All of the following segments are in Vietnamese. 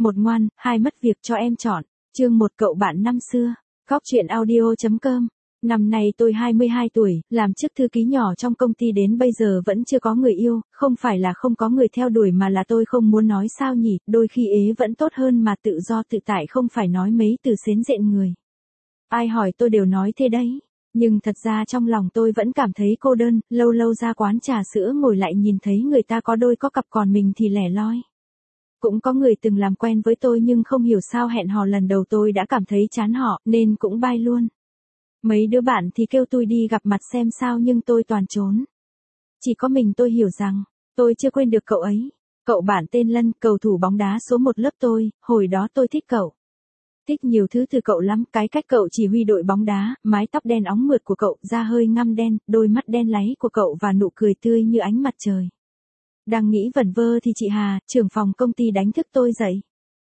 1 ngoan, 2 mất việc cho em chọn. Chương 1 cậu bạn năm xưa. Góc truyện audio.com. Năm nay tôi 22 tuổi, làm chức thư ký nhỏ trong công ty đến bây giờ vẫn chưa có người yêu, không phải là không có người theo đuổi mà là tôi không muốn nói sao nhỉ, đôi khi ế vẫn tốt hơn mà tự do tự tại không phải nói mấy từ xến rện người. Ai hỏi tôi đều nói thế đấy. Nhưng thật ra trong lòng tôi vẫn cảm thấy cô đơn, lâu lâu ra quán trà sữa ngồi lại nhìn thấy người ta có đôi có cặp còn mình thì lẻ loi. Cũng có người từng làm quen với tôi nhưng không hiểu sao hẹn hò lần đầu tôi đã cảm thấy chán họ nên cũng bye luôn. Mấy đứa bạn thì kêu tôi đi gặp mặt xem sao nhưng tôi toàn trốn. Chỉ có mình tôi hiểu rằng, tôi chưa quên được cậu ấy. Cậu bạn tên Lân, cầu thủ bóng đá số 1 lớp tôi, hồi đó tôi thích cậu. Thích nhiều thứ từ cậu lắm, cái cách cậu chỉ huy đội bóng đá, mái tóc đen óng mượt của cậu, da hơi ngăm đen, đôi mắt đen láy của cậu và nụ cười tươi như ánh mặt trời. Đang nghĩ vẩn vơ thì chị Hà, trưởng phòng công ty đánh thức tôi dậy.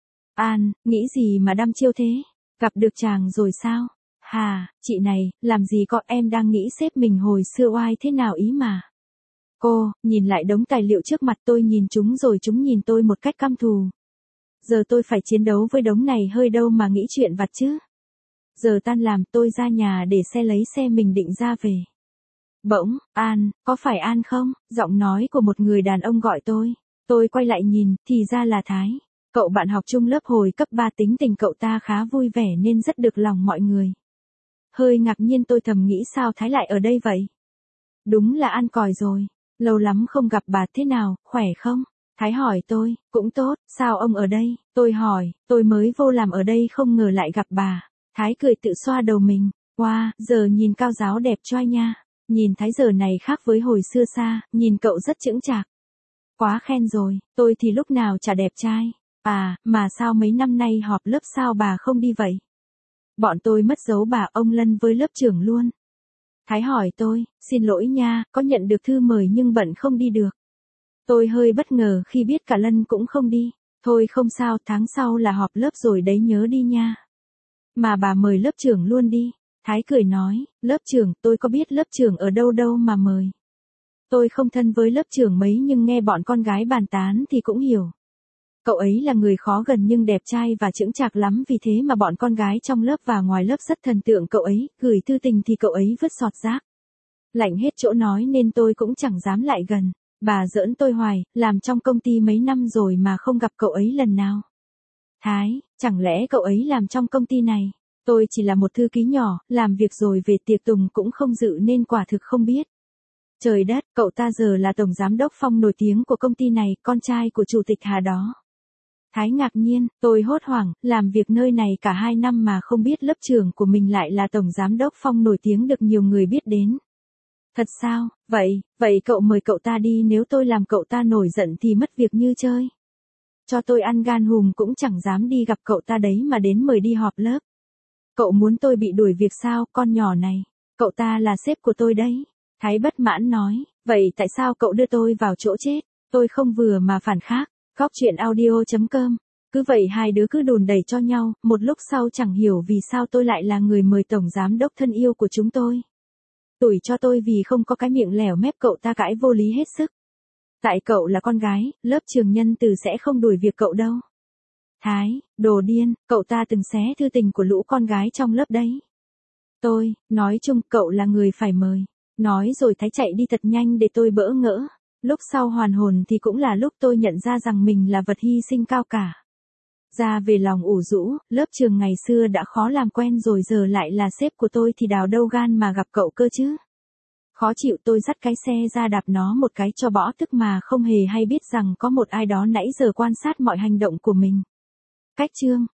An, nghĩ gì mà đăm chiêu thế? Gặp được chàng rồi sao? Hà, chị này, làm gì có, em đang nghĩ sếp mình hồi xưa oai thế nào ý mà. Cô, nhìn lại đống tài liệu trước mặt tôi nhìn chúng rồi chúng nhìn tôi một cách căm thù. Giờ tôi phải chiến đấu với đống này hơi đâu mà nghĩ chuyện vặt chứ. Giờ tan làm tôi ra nhà để xe lấy xe mình định ra về. Bỗng, An, có phải An không? Giọng nói của một người đàn ông gọi tôi. Tôi quay lại nhìn, thì ra là Thái. Cậu bạn học chung lớp hồi cấp 3 tính tình cậu ta khá vui vẻ nên rất được lòng mọi người. Hơi ngạc nhiên tôi thầm nghĩ sao Thái lại ở đây vậy? Đúng là An còi rồi. Lâu lắm không gặp bà thế nào, khỏe không? Thái hỏi tôi, cũng tốt, sao ông ở đây? Tôi hỏi, tôi mới vô làm ở đây không ngờ lại gặp bà. Thái cười tự xoa đầu mình. Wow, giờ nhìn cao giáo đẹp trai nha. Nhìn Thái giờ này khác với hồi xưa xa, nhìn cậu rất chững chạc. Quá khen rồi, tôi thì lúc nào chả đẹp trai. À, mà sao mấy năm nay họp lớp sao bà không đi vậy? Bọn tôi mất dấu bà ông Lân với lớp trưởng luôn. Thái hỏi tôi, xin lỗi nha, có nhận được thư mời nhưng bận không đi được. Tôi hơi bất ngờ khi biết cả Lân cũng không đi. Thôi không sao, tháng sau là họp lớp rồi đấy nhớ đi nha. Mà bà mời lớp trưởng luôn đi. Thái cười nói, lớp trưởng, tôi có biết lớp trưởng ở đâu đâu mà mời. Tôi không thân với lớp trưởng mấy nhưng nghe bọn con gái bàn tán thì cũng hiểu. Cậu ấy là người khó gần nhưng đẹp trai và chững chạc lắm vì thế mà bọn con gái trong lớp và ngoài lớp rất thần tượng cậu ấy, gửi thư tình thì cậu ấy vứt xọt rác. Lạnh hết chỗ nói nên tôi cũng chẳng dám lại gần. Bà giỡn tôi hoài, làm trong công ty mấy năm rồi mà không gặp cậu ấy lần nào. Thái, chẳng lẽ cậu ấy làm trong công ty này? Tôi chỉ là một thư ký nhỏ, làm việc rồi về tiệc tùng cũng không dự nên quả thực không biết. Trời đất, cậu ta giờ là tổng giám đốc Phong nổi tiếng của công ty này, con trai của chủ tịch Hà đó. Thái ngạc nhiên, tôi hốt hoảng, làm việc nơi này cả 2 năm mà không biết lớp trưởng của mình lại là tổng giám đốc Phong nổi tiếng được nhiều người biết đến. Thật sao, vậy cậu mời cậu ta đi nếu tôi làm cậu ta nổi giận thì mất việc như chơi. Cho tôi ăn gan hùm cũng chẳng dám đi gặp cậu ta đấy mà đến mời đi họp lớp. Cậu muốn tôi bị đuổi việc sao, con nhỏ này, cậu ta là sếp của tôi đấy. Thái bất mãn nói, vậy tại sao cậu đưa tôi vào chỗ chết, tôi không vừa mà phản khác. Góc truyện audio.com. Cứ vậy hai đứa cứ đùn đẩy cho nhau, một lúc sau chẳng hiểu vì sao tôi lại là người mời tổng giám đốc thân yêu của chúng tôi. Tủi cho tôi vì không có cái miệng lẻo mép cậu ta cãi vô lý hết sức. Tại cậu là con gái, lớp trường nhân từ sẽ không đuổi việc cậu đâu. Thái, đồ điên, cậu ta từng xé thư tình của lũ con gái trong lớp đấy. Tôi, nói chung cậu là người phải mời. Nói rồi Thái chạy đi thật nhanh để tôi bỡ ngỡ. Lúc sau hoàn hồn thì cũng là lúc tôi nhận ra rằng mình là vật hy sinh cao cả. Ra về lòng ủ rũ, lớp trường ngày xưa đã khó làm quen rồi giờ lại là sếp của tôi thì đào đâu gan mà gặp cậu cơ chứ. Khó chịu tôi dắt cái xe ra đạp nó một cái cho bỏ tức mà không hề hay biết rằng có một ai đó nãy giờ quan sát mọi hành động của mình. Cách chương